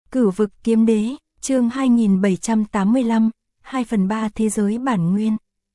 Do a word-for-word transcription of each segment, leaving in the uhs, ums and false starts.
Cửu vực kiếm đế, chương hai nghìn bảy trăm tám mươi lăm, hai phần ba thế giới bản nguyên.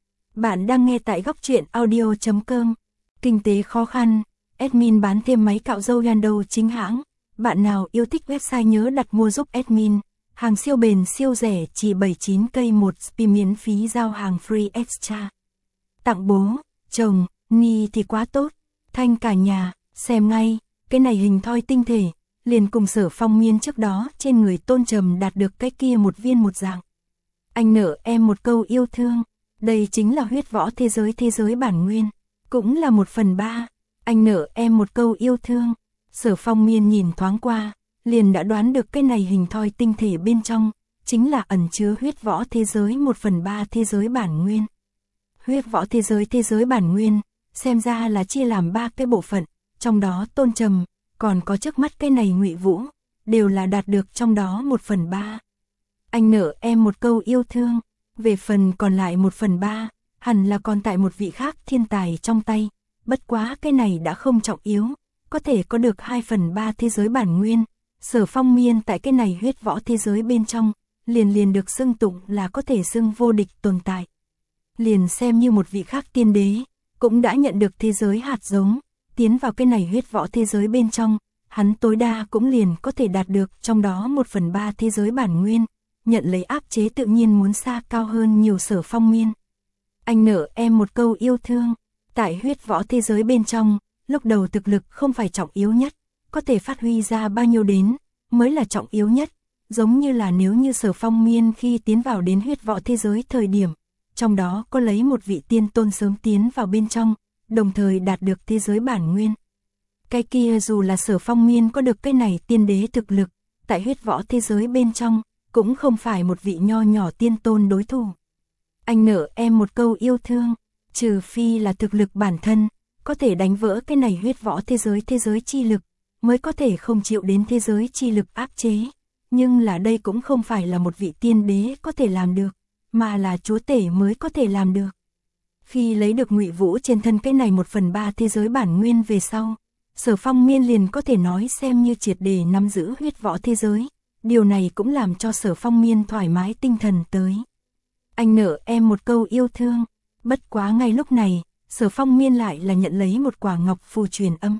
Bạn đang nghe tại góc truyện audio chấm com. Kinh tế khó khăn, admin bán thêm máy cạo râu Yando chính hãng. Bạn nào yêu thích website nhớ đặt mua giúp admin. Hàng siêu bền siêu rẻ chỉ bảy mươi chín cây một spi miễn phí giao hàng free extra. Tặng bố, chồng, Ni thì quá tốt. Thanh cả nhà, xem ngay, cái này hình thoi tinh thể. Liền cùng Sở Phong Miên trước đó trên người Tôn Trầm đạt được cái kia một viên một dạng. Anh nợ em một câu yêu thương, đây chính là huyết võ thế giới thế giới bản nguyên, cũng là một phần ba. Anh nợ em một câu yêu thương. Sở Phong Miên nhìn thoáng qua, liền đã đoán được cái này hình thoi tinh thể bên trong, chính là ẩn chứa huyết võ thế giới một phần ba thế giới bản nguyên. Huyết võ thế giới thế giới bản nguyên, xem ra là chia làm ba cái bộ phận, trong đó Tôn Trầm, còn có trước mắt cái này Ngụy Vũ, đều là đạt được trong đó một phần ba. Anh nợ em một câu yêu thương, về phần còn lại một phần ba, hẳn là còn tại một vị khác thiên tài trong tay, bất quá cái này đã không trọng yếu, có thể có được hai phần ba thế giới bản nguyên. Sở Phong Miên tại cái này huyết võ thế giới bên trong, liền liền được xưng tụng là có thể xưng vô địch tồn tại. Liền xem như một vị khác tiên đế, cũng đã nhận được thế giới hạt giống, tiến vào cái này huyết võ thế giới bên trong, hắn tối đa cũng liền có thể đạt được trong đó một phần ba thế giới bản nguyên, nhận lấy áp chế tự nhiên muốn xa cao hơn nhiều. Sở Phong Miên. Anh nợ em một câu yêu thương, tại huyết võ thế giới bên trong, lúc đầu thực lực không phải trọng yếu nhất, có thể phát huy ra bao nhiêu đến, mới là trọng yếu nhất, giống như là nếu như Sở Phong Miên khi tiến vào đến huyết võ thế giới thời điểm, trong đó có lấy một vị tiên tôn sớm tiến vào bên trong, đồng thời đạt được thế giới bản nguyên. Cái kia dù là Sở Phong Miên có được cái này tiên đế thực lực, tại huyết võ thế giới bên trong, cũng không phải một vị nho nhỏ tiên tôn đối thủ. Anh nợ em một câu yêu thương, trừ phi là thực lực bản thân, có thể đánh vỡ cái này huyết võ thế giới thế giới chi lực, mới có thể không chịu đến thế giới chi lực áp chế. Nhưng là đây cũng không phải là một vị tiên đế có thể làm được, mà là chúa tể mới có thể làm được. Khi lấy được Ngụy Vũ trên thân cái này một phần ba thế giới bản nguyên về sau, Sở Phong Miên liền có thể nói xem như triệt để nắm giữ huyết võ thế giới. Điều này cũng làm cho Sở Phong Miên thoải mái tinh thần tới. Anh nợ em một câu yêu thương, bất quá ngay lúc này, Sở Phong Miên lại là nhận lấy một quả ngọc phù truyền âm.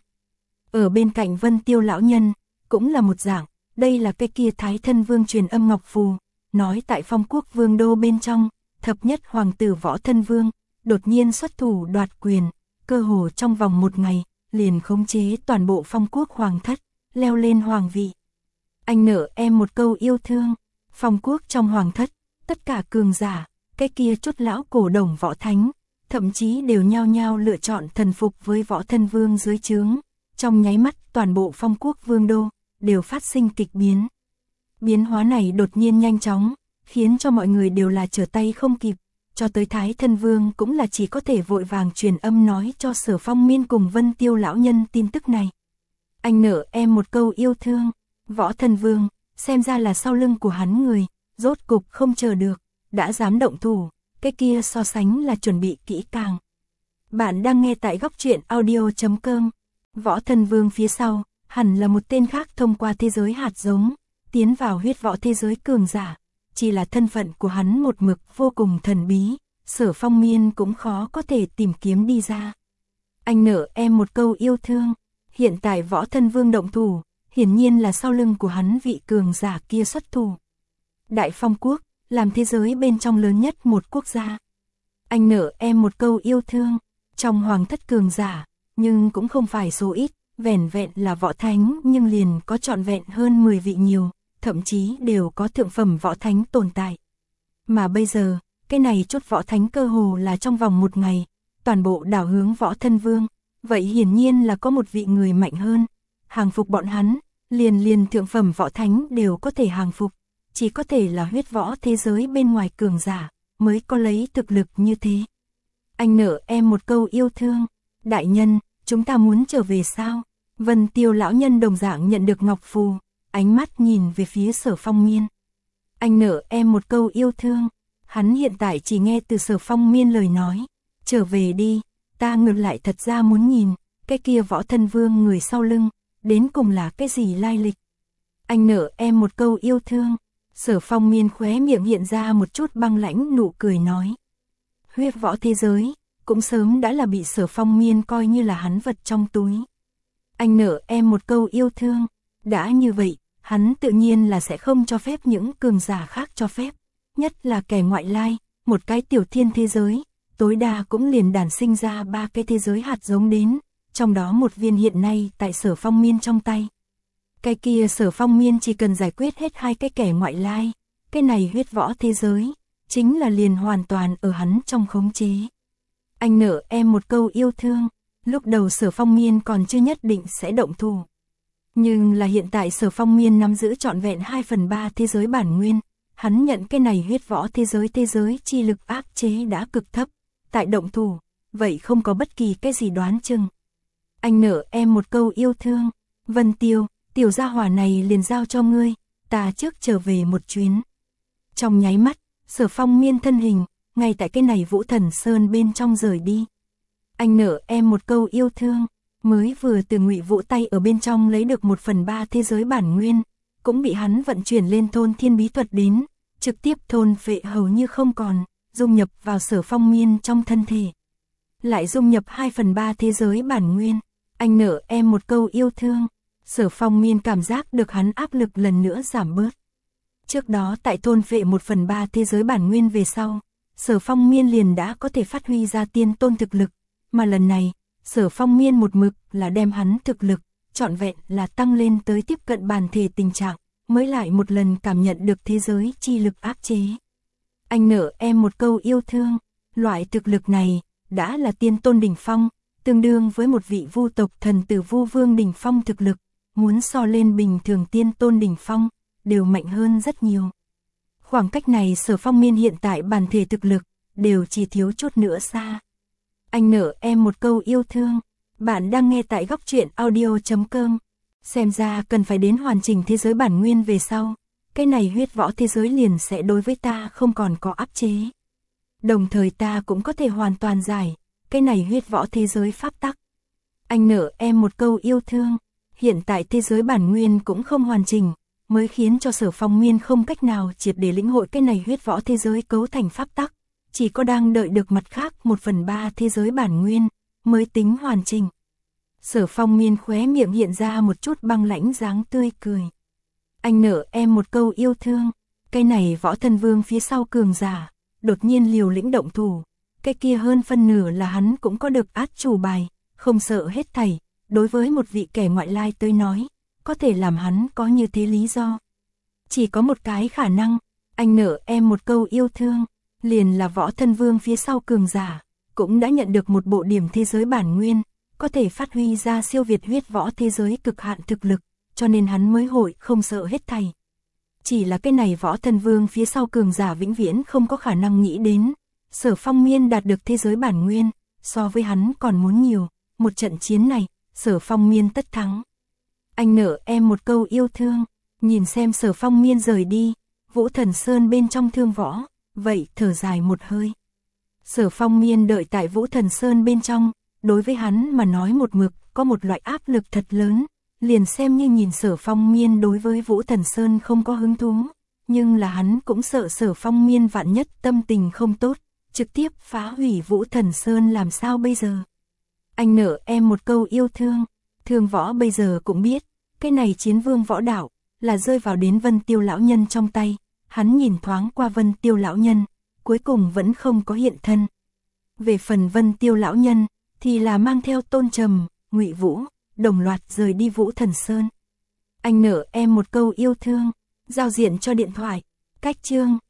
Ở bên cạnh Vân Tiêu lão nhân, cũng là một dạng, đây là cái kia Thái Thân Vương truyền âm ngọc phù, nói tại Phong Quốc Vương đô bên trong, thập nhất hoàng tử Võ Thân Vương đột nhiên xuất thủ đoạt quyền, cơ hồ trong vòng một ngày, liền khống chế toàn bộ Phong Quốc hoàng thất, leo lên hoàng vị. Anh nợ em một câu yêu thương, Phong Quốc trong hoàng thất, tất cả cường giả, cái kia chút lão cổ đồng võ thánh, thậm chí đều nhao nhao lựa chọn thần phục với Võ Thân Vương dưới trướng. Trong nháy mắt toàn bộ Phong Quốc Vương đô, đều phát sinh kịch biến. Biến hóa này đột nhiên nhanh chóng, khiến cho mọi người đều là trở tay không kịp. Cho tới Thái Thân Vương cũng là chỉ có thể vội vàng truyền âm nói cho Sở Phong Miên cùng Vân Tiêu lão nhân tin tức này. Anh nợ em một câu yêu thương, Võ Thân Vương, xem ra là sau lưng của hắn người, rốt cục không chờ được, đã dám động thủ, cái kia so sánh là chuẩn bị kỹ càng. Bạn đang nghe tại góc truyện audio chấm com. Võ Thân Vương phía sau, hẳn là một tên khác thông qua thế giới hạt giống, tiến vào huyết võ thế giới cường giả. Chỉ là thân phận của hắn một mực vô cùng thần bí, Sở Phong Miên cũng khó có thể tìm kiếm đi ra. Anh nợ em một câu yêu thương, hiện tại Võ Thân Vương động thủ, hiển nhiên là sau lưng của hắn vị cường giả kia xuất thủ. Đại Phong Quốc, làm thế giới bên trong lớn nhất một quốc gia. Anh nợ em một câu yêu thương, trong hoàng thất cường giả, nhưng cũng không phải số ít, vẻn vẹn là võ thánh nhưng liền có trọn vẹn hơn mười vị nhiều. Thậm chí đều có thượng phẩm võ thánh tồn tại. Mà bây giờ, cái này chút võ thánh cơ hồ là trong vòng một ngày, toàn bộ đảo hướng Võ Thân Vương, vậy hiển nhiên là có một vị người mạnh hơn, hàng phục bọn hắn, liền liền thượng phẩm võ thánh đều có thể hàng phục, chỉ có thể là huyết võ thế giới bên ngoài cường giả, mới có lấy thực lực như thế. Anh nợ em một câu yêu thương, đại nhân, chúng ta muốn trở về sao? Vân Tiêu lão nhân đồng dạng nhận được ngọc phù. Ánh mắt nhìn về phía Sở Phong Miên. Anh nợ em một câu yêu thương, hắn hiện tại chỉ nghe từ Sở Phong Miên lời nói. Trở về đi, ta ngược lại thật ra muốn nhìn, cái kia Võ Thân Vương người sau lưng, đến cùng là cái gì lai lịch. Anh nợ em một câu yêu thương. Sở Phong Miên khóe miệng hiện ra một chút băng lãnh nụ cười nói. Huyết võ thế giới, cũng sớm đã là bị Sở Phong Miên coi như là hắn vật trong túi. Anh nợ em một câu yêu thương, đã như vậy, hắn tự nhiên là sẽ không cho phép những cường giả khác cho phép, nhất là kẻ ngoại lai, một cái tiểu thiên thế giới, tối đa cũng liền đản sinh ra ba cái thế giới hạt giống đến, trong đó một viên hiện nay tại Sở Phong Miên trong tay. Cái kia Sở Phong Miên chỉ cần giải quyết hết hai cái kẻ ngoại lai, cái này huyết võ thế giới, chính là liền hoàn toàn ở hắn trong khống chế. Anh nợ em một câu yêu thương, lúc đầu Sở Phong Miên còn chưa nhất định sẽ động thủ. Nhưng là hiện tại Sở Phong Miên nắm giữ trọn vẹn hai phần ba thế giới bản nguyên, hắn nhận cái này huyết võ thế giới thế giới chi lực áp chế đã cực thấp, tại động thủ, vậy không có bất kỳ cái gì đoán chừng. Anh nợ em một câu yêu thương, Vân Tiêu, tiểu gia hỏa này liền giao cho ngươi, ta trước trở về một chuyến. Trong nháy mắt, Sở Phong Miên thân hình, ngay tại cái này Vũ Thần Sơn bên trong rời đi. Anh nợ em một câu yêu thương, mới vừa từ Ngụy Vũ tay ở bên trong lấy được một phần ba thế giới bản nguyên, cũng bị hắn vận chuyển lên thôn thiên bí thuật đến, trực tiếp thôn phệ hầu như không còn, dung nhập vào Sở Phong Miên trong thân thể. Lại dung nhập hai phần ba thế giới bản nguyên, anh nợ em một câu yêu thương, Sở Phong Miên cảm giác được hắn áp lực lần nữa giảm bớt. Trước đó tại thôn phệ một phần ba thế giới bản nguyên về sau, Sở Phong Miên liền đã có thể phát huy ra tiên tôn thực lực, mà lần này, Sở Phong Miên một mực là đem hắn thực lực, trọn vẹn là tăng lên tới tiếp cận bản thể tình trạng, mới lại một lần cảm nhận được thế giới chi lực áp chế. Anh nợ em một câu yêu thương, loại thực lực này, đã là tiên tôn đỉnh phong, tương đương với một vị vu tộc thần tử vu vương đỉnh phong thực lực, muốn so lên bình thường tiên tôn đỉnh phong, đều mạnh hơn rất nhiều. Khoảng cách này Sở Phong Miên hiện tại bản thể thực lực, đều chỉ thiếu chút nữa xa. Anh nợ em một câu yêu thương, bạn đang nghe tại góc truyện audio chấm com. Xem ra cần phải đến hoàn chỉnh thế giới bản nguyên về sau, cái này huyết võ thế giới liền sẽ đối với ta không còn có áp chế. Đồng thời ta cũng có thể hoàn toàn giải, cái này huyết võ thế giới pháp tắc. Anh nợ em một câu yêu thương, hiện tại thế giới bản nguyên cũng không hoàn chỉnh, mới khiến cho Sở Phong Miên không cách nào triệt để lĩnh hội cái này huyết võ thế giới cấu thành pháp tắc, chỉ có đang đợi được mặt khác một phần ba thế giới bản nguyên, mới tính hoàn chỉnh. Sở Phong Miên khóe miệng hiện ra một chút băng lãnh dáng tươi cười. Anh nợ em một câu yêu thương, cái này võ thần vương phía sau cường giả, đột nhiên liều lĩnh động thủ, cái kia hơn phân nửa là hắn cũng có được át chủ bài, không sợ hết thảy, đối với một vị kẻ ngoại lai tới nói, có thể làm hắn có như thế lý do. Chỉ có một cái khả năng, anh nợ em một câu yêu thương, liền là võ thần vương phía sau cường giả, cũng đã nhận được một bộ điểm thế giới bản nguyên, có thể phát huy ra siêu việt huyết võ thế giới cực hạn thực lực, cho nên hắn mới hội không sợ hết thảy. Chỉ là cái này võ thần vương phía sau cường giả vĩnh viễn không có khả năng nghĩ đến, Sở Phong Miên đạt được thế giới bản nguyên, so với hắn còn muốn nhiều, một trận chiến này, Sở Phong Miên tất thắng. Anh nợ em một câu yêu thương, nhìn xem Sở Phong Miên rời đi, Vũ Thần Sơn bên trong thương võ, vậy thở dài một hơi. Sở Phong Miên đợi tại Vũ Thần Sơn bên trong, đối với hắn mà nói một mực, có một loại áp lực thật lớn, liền xem như nhìn Sở Phong Miên đối với Vũ Thần Sơn không có hứng thú, nhưng là hắn cũng sợ Sở Phong Miên vạn nhất tâm tình không tốt, trực tiếp phá hủy Vũ Thần Sơn làm sao bây giờ. Anh nợ em một câu yêu thương, thương võ bây giờ cũng biết, cái này chiến vương võ đạo, là rơi vào đến Vân Tiêu lão nhân trong tay, hắn nhìn thoáng qua Vân Tiêu lão nhân, cuối cùng vẫn không có hiện thân. Về phần Vân Tiêu lão nhân, thì là mang theo Tôn Trầm, Ngụy Vũ, đồng loạt rời đi Vũ Thần Sơn. Anh nợ em một câu yêu thương, giao diện cho điện thoại, cách chương.